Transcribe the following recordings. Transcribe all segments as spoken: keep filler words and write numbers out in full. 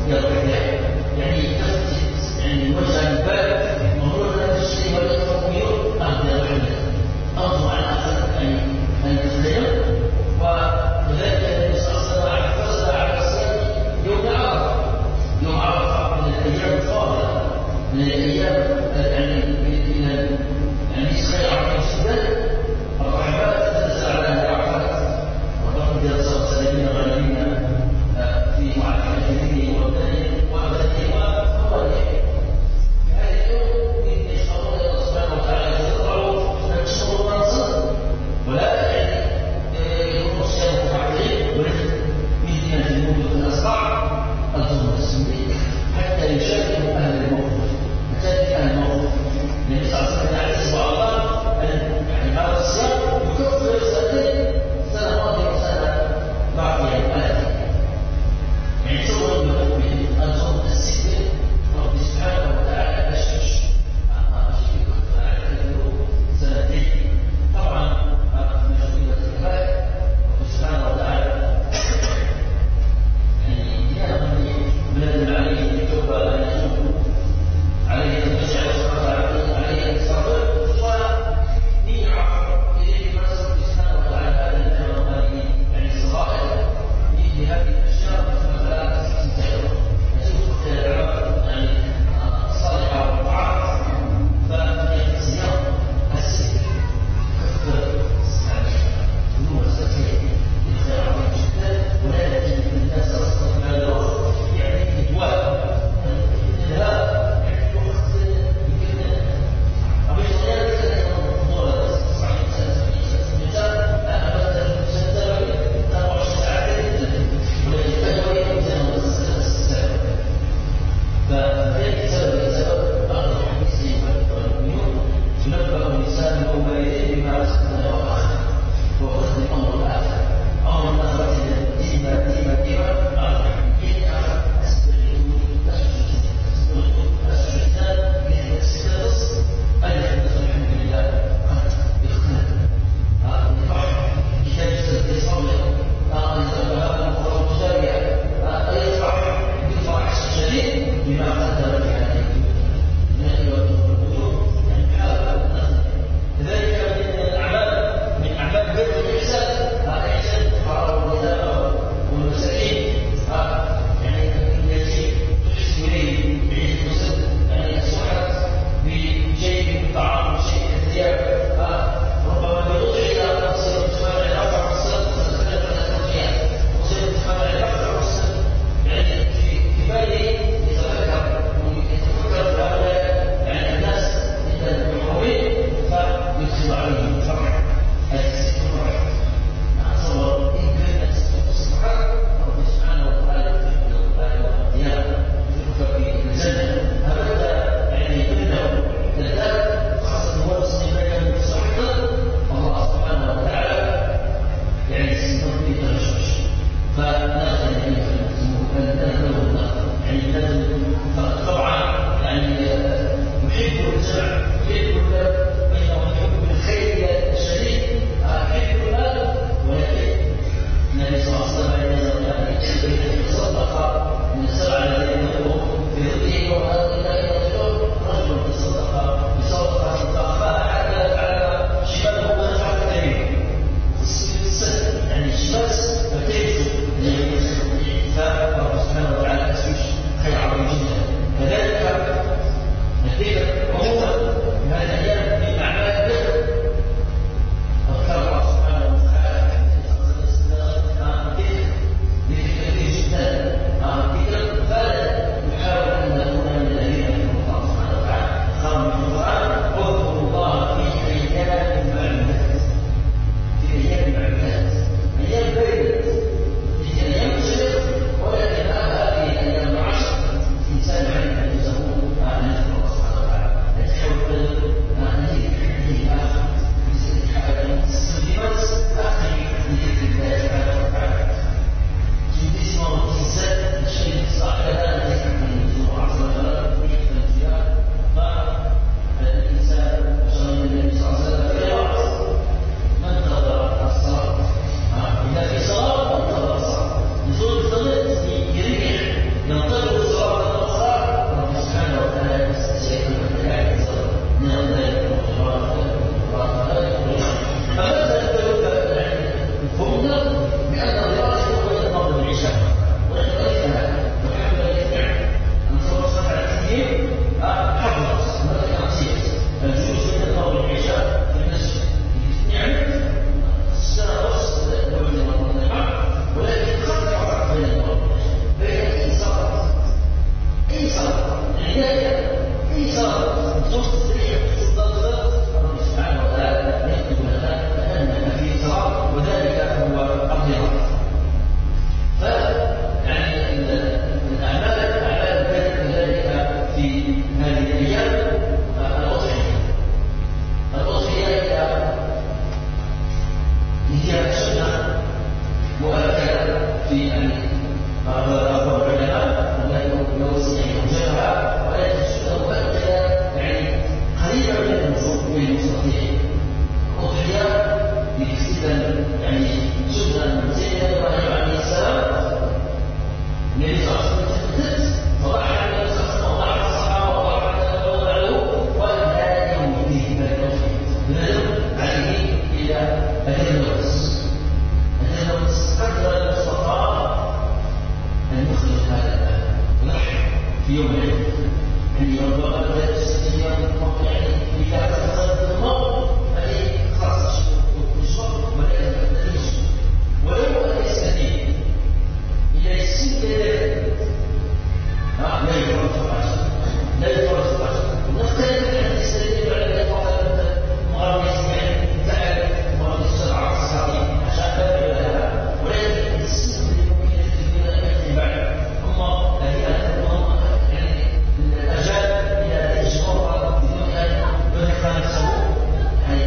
يضرب يعني تفتت يعني وجه الباب وهو لا تشتري ولا تفويض أرض الرحمة أرض عن أخذ أن تخير. وذلك النبي صلى الله عليه وسلم فصل على الصيام يوم عرفة. يوم عرفة من الأيام الفاضلة من الأيام يعني يعني خير عرفة السودان الرحمات تنزل على العرفات وقد يصل سلمين غالبين في معرفة دينه وبدنه وأبده وأوله. في هذا اليوم يشعرون الله سبحانه وتعالى يضعوا نفسه ونصر ولا يعني يكون الصيام متعقلين ولكن من دينة الموت الأصقع الظلم السني حتى يشاركوا أهل الموقف. حتى أهل الموقف النبي صلى الله عليه وسلم يحسب الله النصوص تصريح تستلزم الله سبحانه وتعالى يكتب لنا أنك في صراط وذلك هو الرضا. فيعني الأعمال الأعمال كذلك في هذه الأيام الأضحية. الأضحية هي سنة مؤكدة في يعني بعض العلماء يوجهها، ولكن سنة مؤكدة يعني قريبة من المستطيعين. الأضحية بكثير يعني سنة من سيدنا إبراهيم عليه السلام. النبي صلى الله عليه وسلم تثبت فضحى النبي صلى الله عليه وسلم وضحى الصحابة وضحى وضعوا وقال هذا يوم فيه الأضحية بندم عليه إلى أجل الوقت. أجل الوقت قدر المستطاع أن يخرج هذا اللحم في يوم العيد. يعني ربما بدأت الستين يوم يعني إذا تفضل الموت يعني خلاص الشرب ولكن بدأت ولو أن يستدين إلى السن لا يفرط عشر لا يفرط عشر ونختلف أن يستدين على الفضل مغرب يسمعين فعل مغرب السبعة السبعين عشان لها، ولكن السن اللي ممكن يجب أن يتبع هم الذين هم يعني الأجال إلى الإجمار بدون أن يدرك نفسه يعني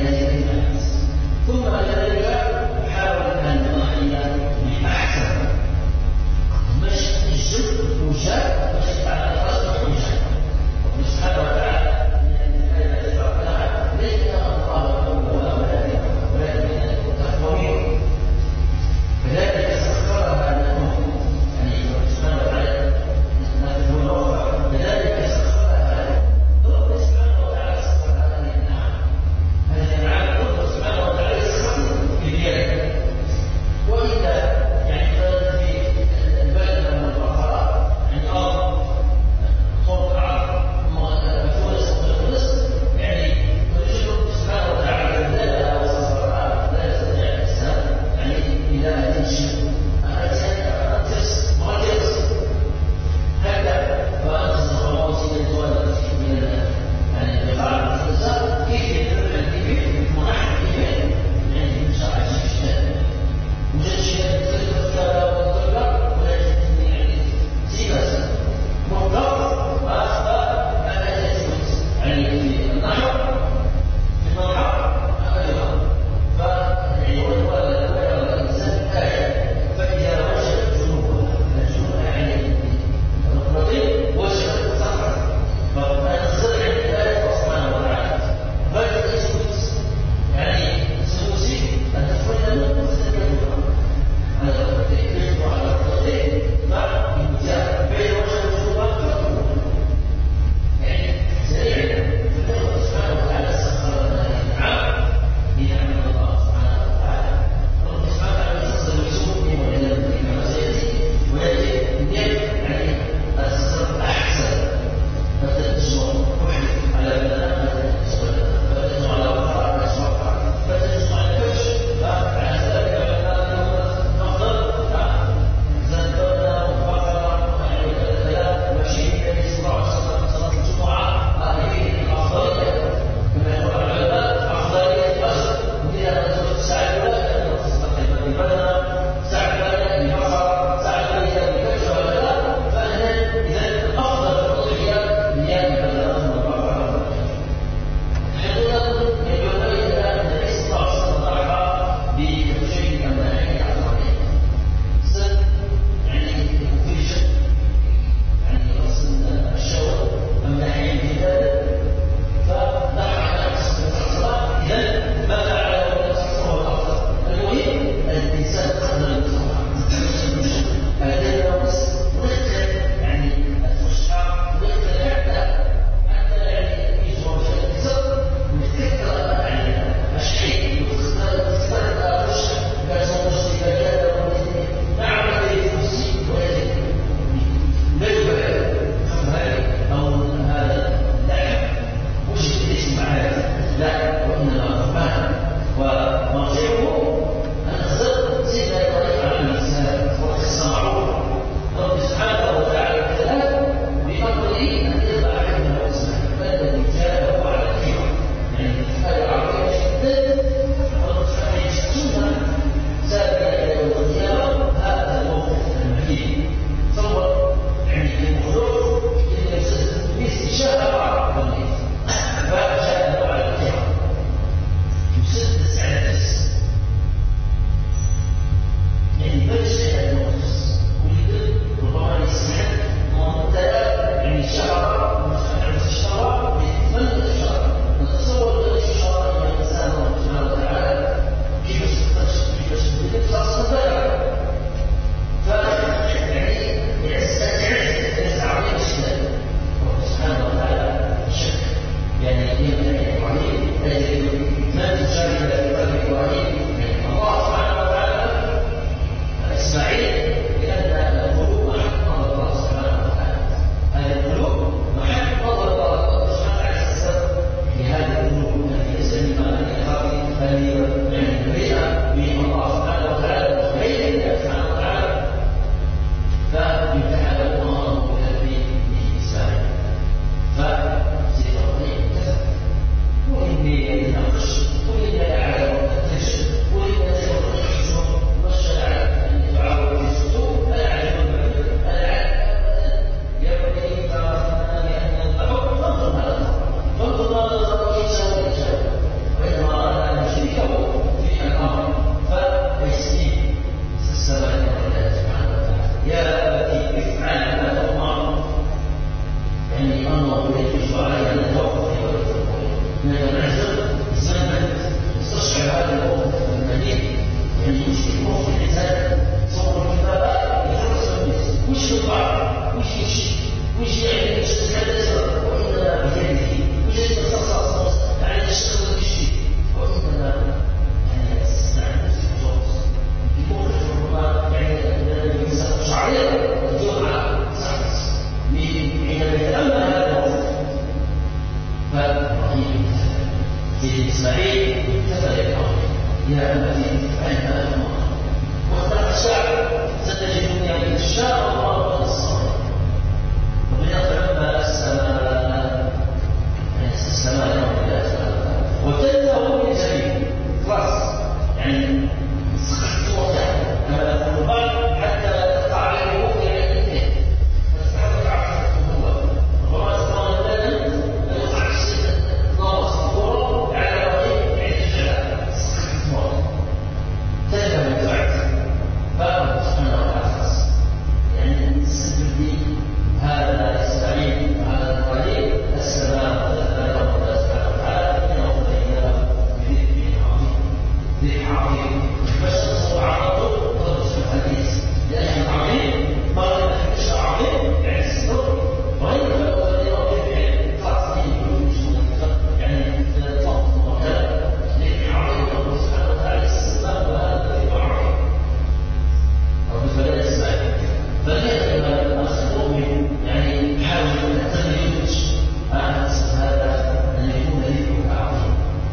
سيدي إسماعيل كفى إبراهيم يا أبتي افعل ما تؤمر واختار الشعب ستجدني إن شاء الله من الصالحين. ومن أطعم السماء السماء يوم لا سماء وتنتهوا من جميل خلاص يعني سقطت وقتها كما يقول البعض حتى لا تقع عليه وقت الاثنين فتتحرك عقلكم هو ربما تقول لنا لا يقع الشيء ناقص الكره على وجه اعتجال سقطت وقت تنتهي من فعل فأخذ سبحانه وتعالى يعني السبب لي هذا إسماعيل وهذا القليل السماء وذكر الله سبحانه وتعالى إنه وفديناه بذكر عظيم ذكر عظيم بس هو عرضه قدس الحديث لأن العظيم ما يمكنش عظيم يعني السنور وغير فأخذيناه بذكر تعطيه يعني فضل وكذا ذكر عظيم الله سبحانه وتعالى السماء وهذا ذكر عظيم رب فلا إسماعيل فليس المؤمن يعني يحاول أن تغيير هذا أن يكون ذكرك عظيم.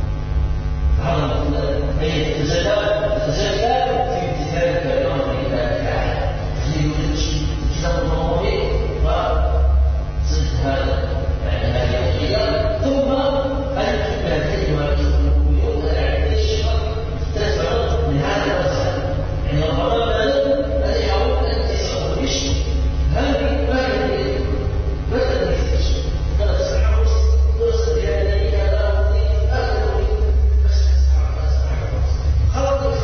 هذا أي تتجلى تتجلى في امتثالك لأمر الله تعالى تغيير كتاب المواضيع وصدق هذا يعني هذه القيام ثم أن تكون الكلمة ويؤذى على الشيطان تدفع من هذا المسألة يعني ربما لا يحاول أن تسعه بشيء هذه ما هي بدل الفيش لا تسمعه درس يعني هذا أكثر بس خلاص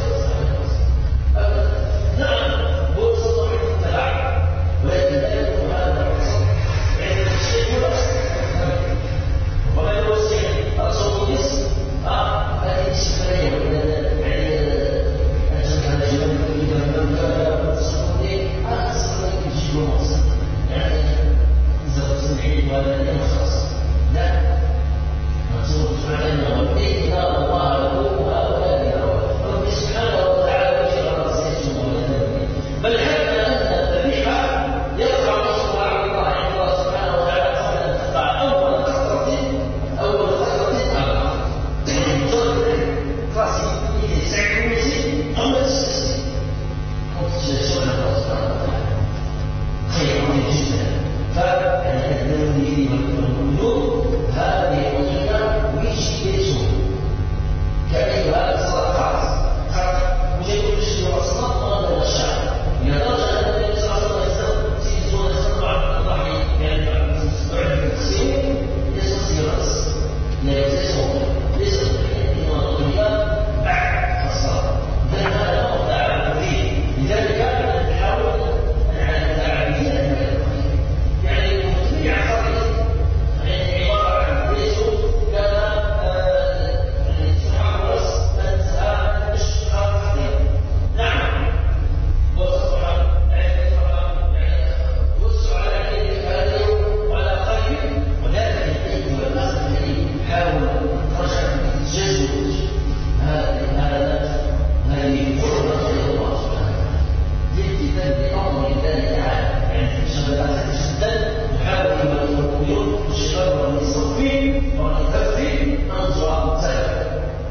نعم هو صدق التلاعب ولكن لا يكون هذا يعني الشيء هو وما يوصي أصول الناس هذه السفرية يعني أجل هذا الجبل إذا لم يكن صدقني أنا صدقني يجيب مقصد يعني إذا تصنعين ولا يخص لا مقصود سبحانه وإن الله له هؤلاء رب سبحانه وتعالى يجعل سيئة بل حتى أن الذبيحة يقع نصرها على الله عند الله سبحانه وتعالى قبل أن تقع أول كثرة أول كثرة أمر يعني مجرد فاسي يسعى كل أمر السيستم سبحان الله سبحانه وتعالى خير جدا فالذي والقلوب هذه الوظيفة ويجيزه كأيها الصدقات ويقول الشيء أصلا من الشعب لدرجة أن النبي صلى الله عليه وسلم سيزون يسمع عن الضحي يعني بعد التقسيم يستطيع رأس لا يتسوق ليس إنما الوظيفة بعد الصلاة إذن هذا هو التعامل فيه لذلك نحاول أن نتعامل فيه يعني المتبع خرج يعني عبارة عن ليسوا كان يعني سبحان رأس أنتهى الشهر حقيقة نعم وصفحة يعني وسع على عينك هذا وعلى قلبك ولكن الأيد والناس الذي يحاول رجع التجسد هذا هذا هذه قربة إلى الله سبحانه وتعالى لامتثال بأمر الله تعالى يعني شغلات جدا نحاول أن نقول الشيطان وأن يصفين وأن يكفي أنظر سلف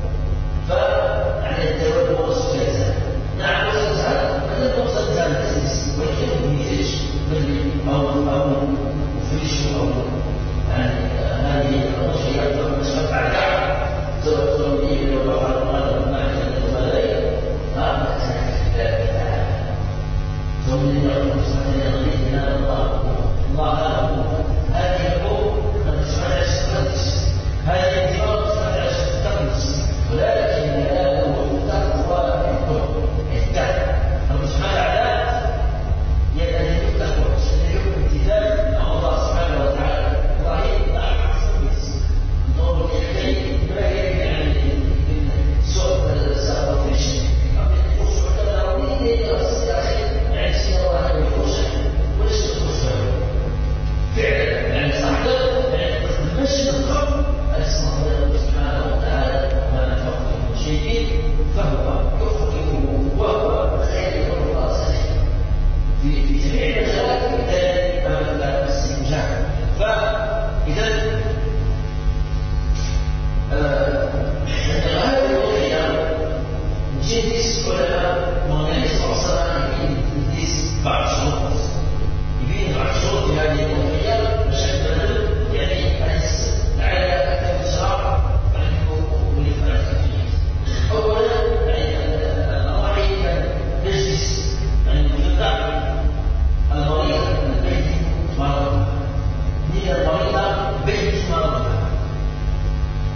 فعلى التوبة والسجازة نعم وسجازة فلن توصل زال التسليس ولكن هو يجيش أو أو مفرش أو يعني هذه الأشياء تشفع على الدعوة سواء سواء لو وقع المال مع جنة الملايين ما أحسن كتاب تعالى ثم يقول سبحانه وتعالى الله الله هذه الأمور من سبحانه التقدس هذه الدماغ سبحانه التقدس ولكن لا له تقوى الكل التقوى رب سبحانه وتعالى يدعي التقوى سنجد امتثال مع الله سبحانه وتعالى إبراهيم لا أحسن بس نور الكريم ما يعني سوء السابق في شيء أبي الخشوع كذا وين يعني سيرة واحدة بالخشوع وليس الخشوع فعلا يعني صحيح يعني تمشي الخط أسمع الله سبحانه وتعالى ما نفقه شيء فهو يخرجه وهو خير الله صحيح في في جميع المجالات بالتالي أمام الاستنجاع فإذا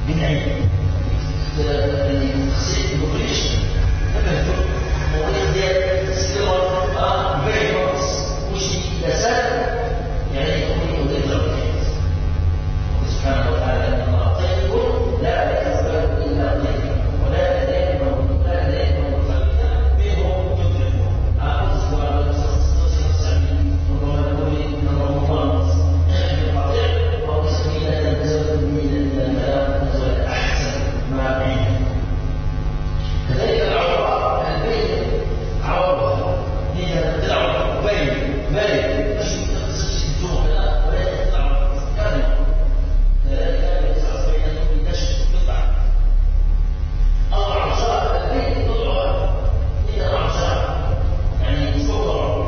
من عين التخصيص المبريش فبهدو موضوع ديال السيرة very close وشي لسان يعني يكون يودي الجرد سبحانه وتعالى أن الله طيب لا يقبل إلا طيبا ولا يدين ولا يدين ومفلتا منه يدركه أعوذ بالله السميع ربما نقول إن رمضان نحن قطيع ومسكينة تزود من الكلام تزود أحسن ما بينه كذلك العورة البين عورة هي تدعو بين بين مش تخصص الجوع لا ولا تدعو كامل كذلك يتصرف بينهم بنشر قطع أو عشاء البين قطعة هي عشاء يعني صغر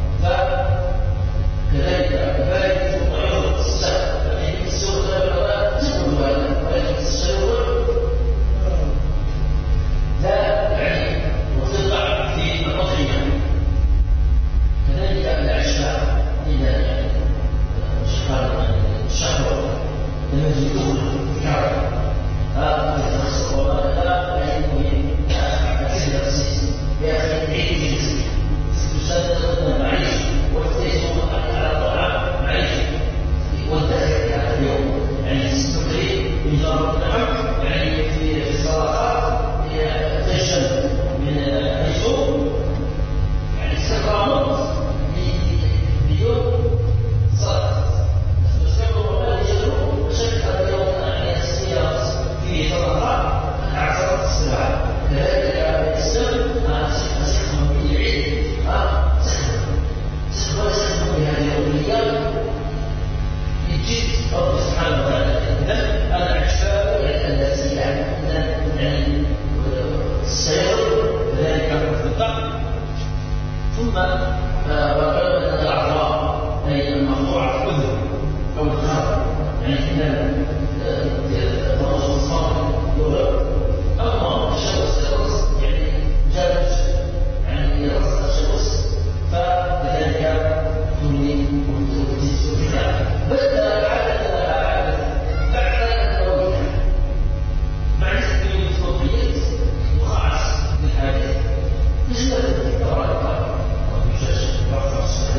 فكذلك البين ثم يضرب الساق فإن السوق لا تقول هذا ولكن السوق لا يعني وتقع في الأضحية كذلك العشاء إذا يعني الشهوة لما تجدون كعب هذا يتخصص ولا لا يمكن أكثر تخصيص يا أخي عيد جنسي تسدد معيش وتسدد على طعام معيش والدخل هذا اليوم يعني تستقري بنظام النعم يعني في الصلاة تجل من الحيثوم يعني استقامت بيوم صلاة تستقر وما يجلو وشكل اليوم يعني السيارة في صلاة أعصر السبعة كذلك الإسلام أسخم به العيد سخم سخم سخم بهذه الأوليات يجيب رب سبحانه وتعالى إذن العشاء التي يعني السير كذلك في الضعف ثم وقال أن الأعضاء أي المرفوعة في الأذن أو الخاطر يعني خلال الرأس الصامت يغلق أما الشخص الرأس يعني جالس يعني رأس الشخص فكذلك تولي وتسوفها بدأ عادة عادة بعد التوقيت مع نسبة الصوتيات وخاص بالحاجات نسبة الطرائق ويجاز رفع الصحة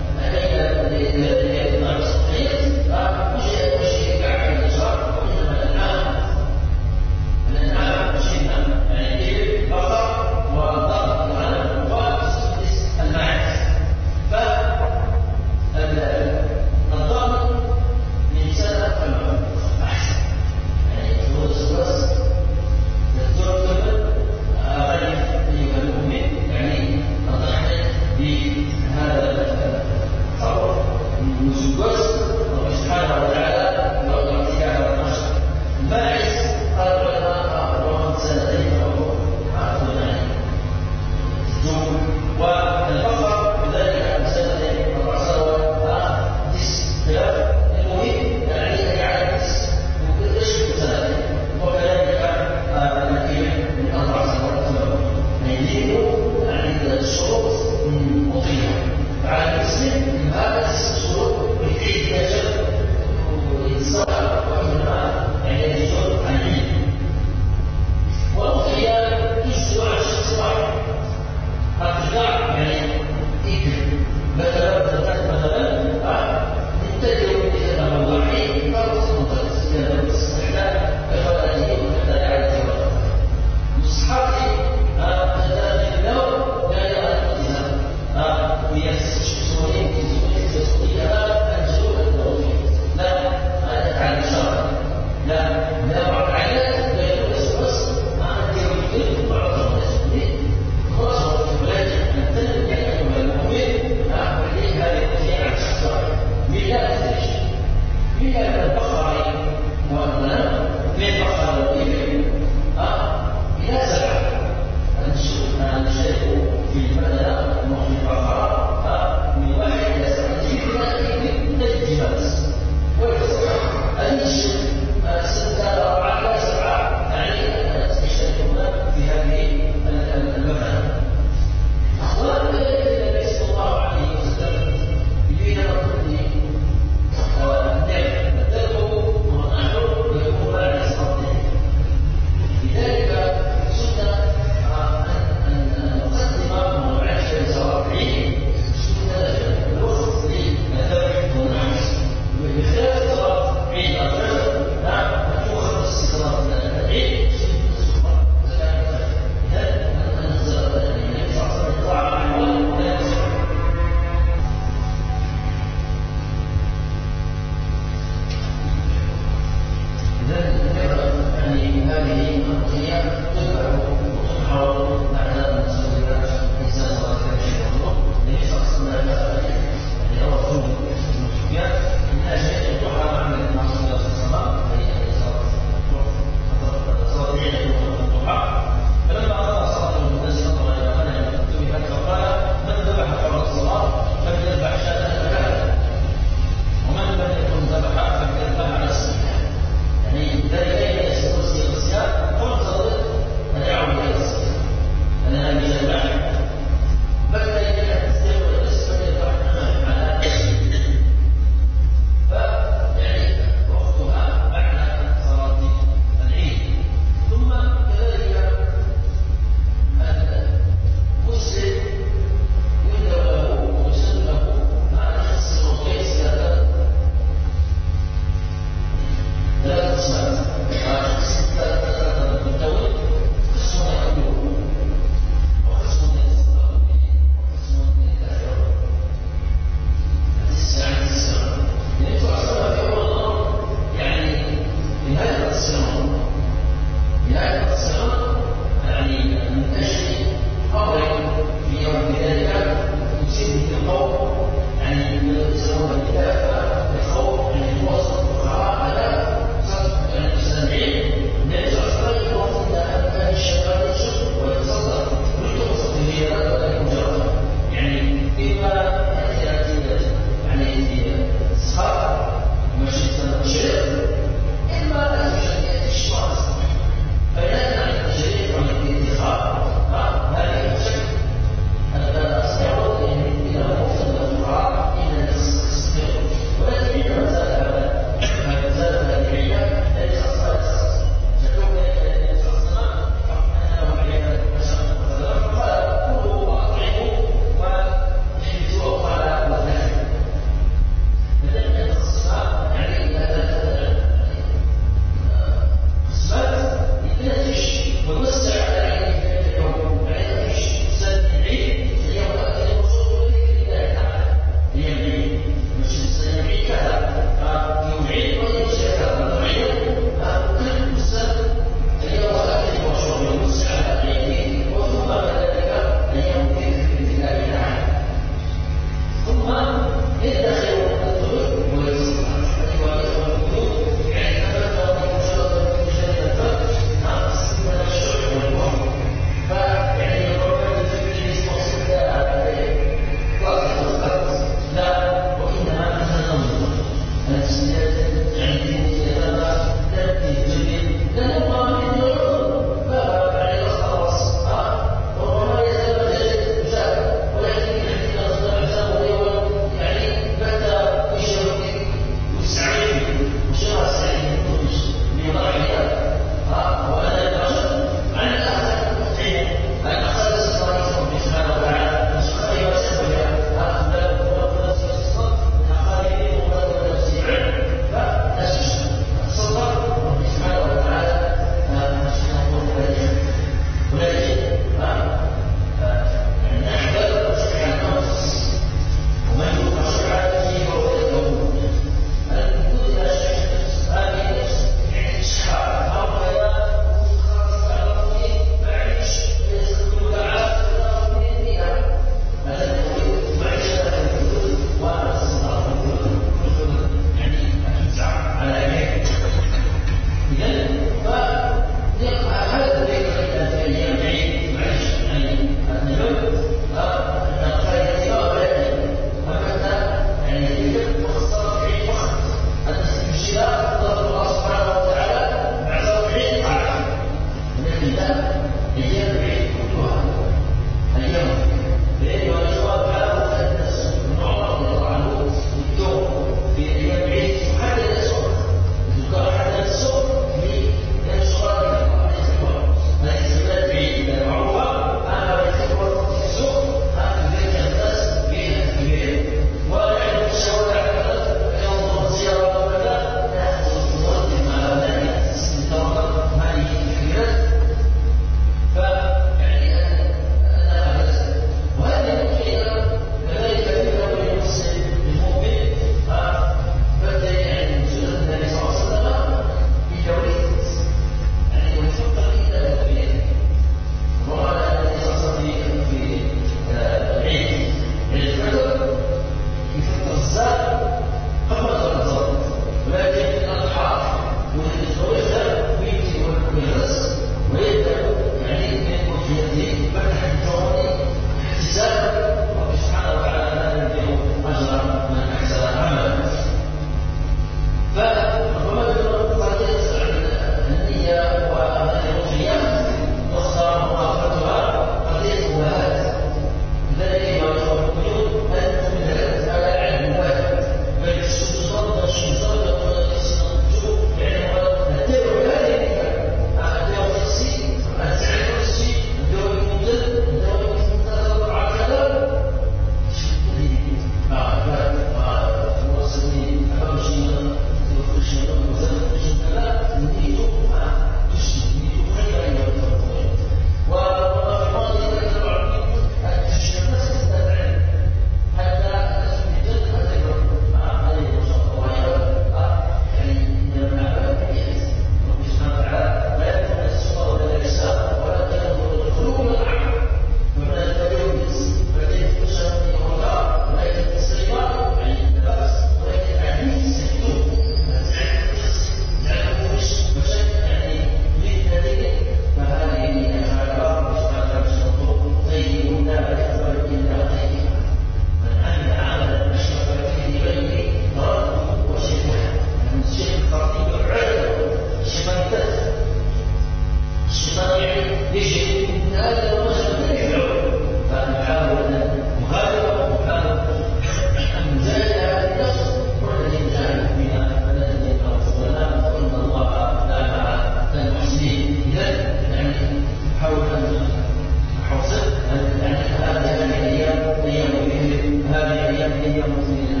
هذه أيام المسلمين